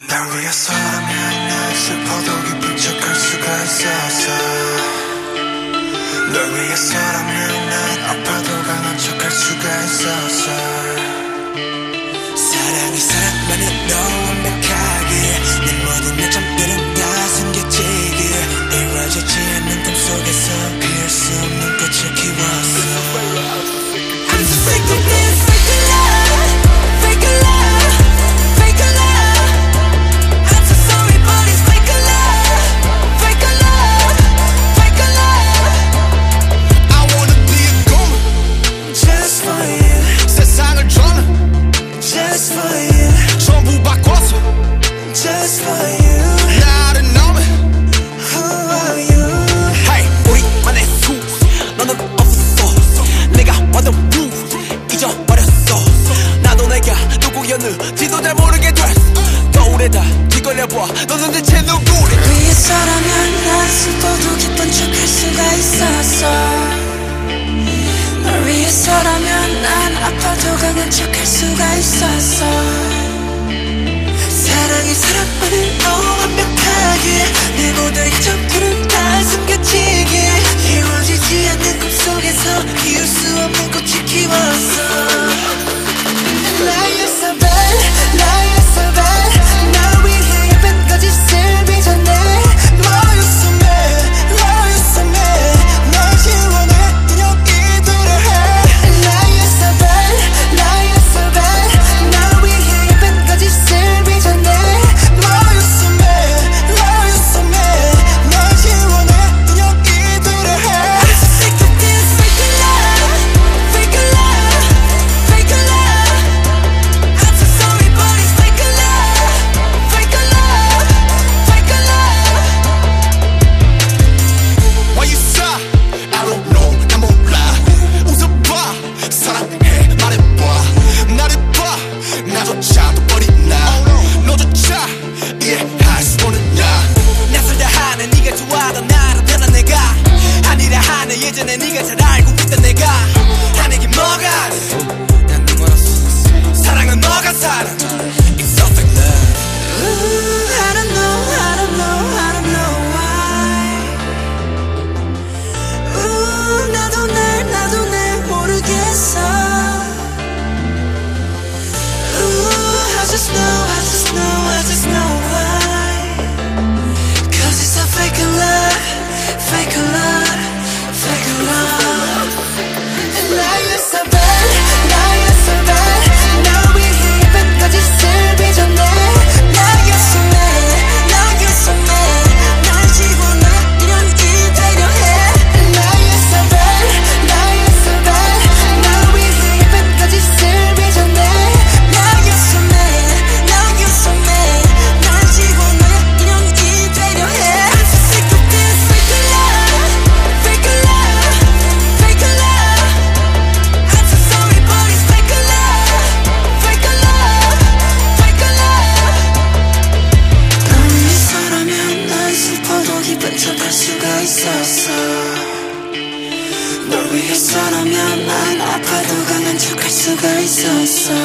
날 위해서라면 난 슬퍼도 기쁜 척할 수가 있었어. 널 위해서라면 난 아파도 강한 척할 수가 있었어. 사랑이 사랑만으로 완벽하게 내 모든 약점들은 다 숨겨지게 이루어지지 않는 꿈속에서 피울 수 없는 꽃을 키웠어. I'm so sick of this fake love, fake love, fake love. I'm so sorry but it's fake love, fake love, fake love. I wanna be a goon Just for you, 세상을 저는 just for you, 전부 바꿨어 just for you. 나를 너는 Who are you? Hey 우리만의 수 너는 없었어 내가 완전 blue 잊어버렸어 나도 내가 누구였는지도 잘 모르게 됐어 거울에다 뒤걸려봐 너는 대체 누구래 위해서라면 난 슬퍼도 기쁜 척할 수가 있었어. 널 위해서라면 난 아파도 강한 척할 수가 있었어. 사랑이 사랑만으로 완벽하게 내 모든 이점들은 다 숨겨지게 이루어지지 않는 꿈속에서 피울 수 없는 꽃을 키웠어. 나였어 bad, 나였어 bad. 날 위해 예쁜 거짓을 빚어내. 너였어 mad, 너였어 mad. 날 지워내 여기들을 해. 나였어 bad, 나였어 bad. 날 위해 예쁜 거짓을 빚어내. 너였어 mad, 너였어 mad. 날 지워내 여기들을 해. I'm so sick of this fake love, fake love, fake love. I'm so sorry but it's fake love, fake love, fake love. Why you sigh? I don't know 난 몰라 웃어봐 사랑해 말해봐 나를 봐 나조차도 버리나 너조차 이해할 수 없느냐 낯설다 하는 네가 좋아하던 나를 변한 내가 아니라 하는 예전에 네가 잘 알고 있던 내가 하는 게 뭐가 난네 멀었어 사랑은 너가 사랑 It's so fake love Ooh, I don't know, I don't know, I don't know why. Ooh, 나도 날 모르겠어. Ooh, I just know why. 'Cause it's a fake love, fake love, fake love. 나였어 bad, 나였어 bad. 날 위해 예쁜 거짓을 빚어내. 나였어 mad, 나였어 mad. 날 지워내 이런 이대로 해. 나였어 bad, 나였어 bad. 날 위해 예쁜 거짓을 빚어내. 나였어 mad, 나였어 mad. 날 지워내 이런 이대로 해. I'm so sick of this fake love, fake love, fake love. I'm so sorry but it's fake love, fake love, fake love. 널 위해서라면 난 슬퍼도 기쁜 척할 수가 있었어. 널 위해서라면 난 아파도 강한 척할 수가 있었어.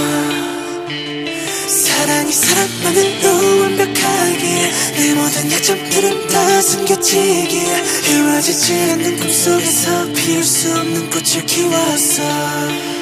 사랑이 사랑만으로 완벽하게 내 모든 약점들은 다 숨겨지게 이루어지지 않는 꿈속에서 피울 수 없는 꽃을 키웠어.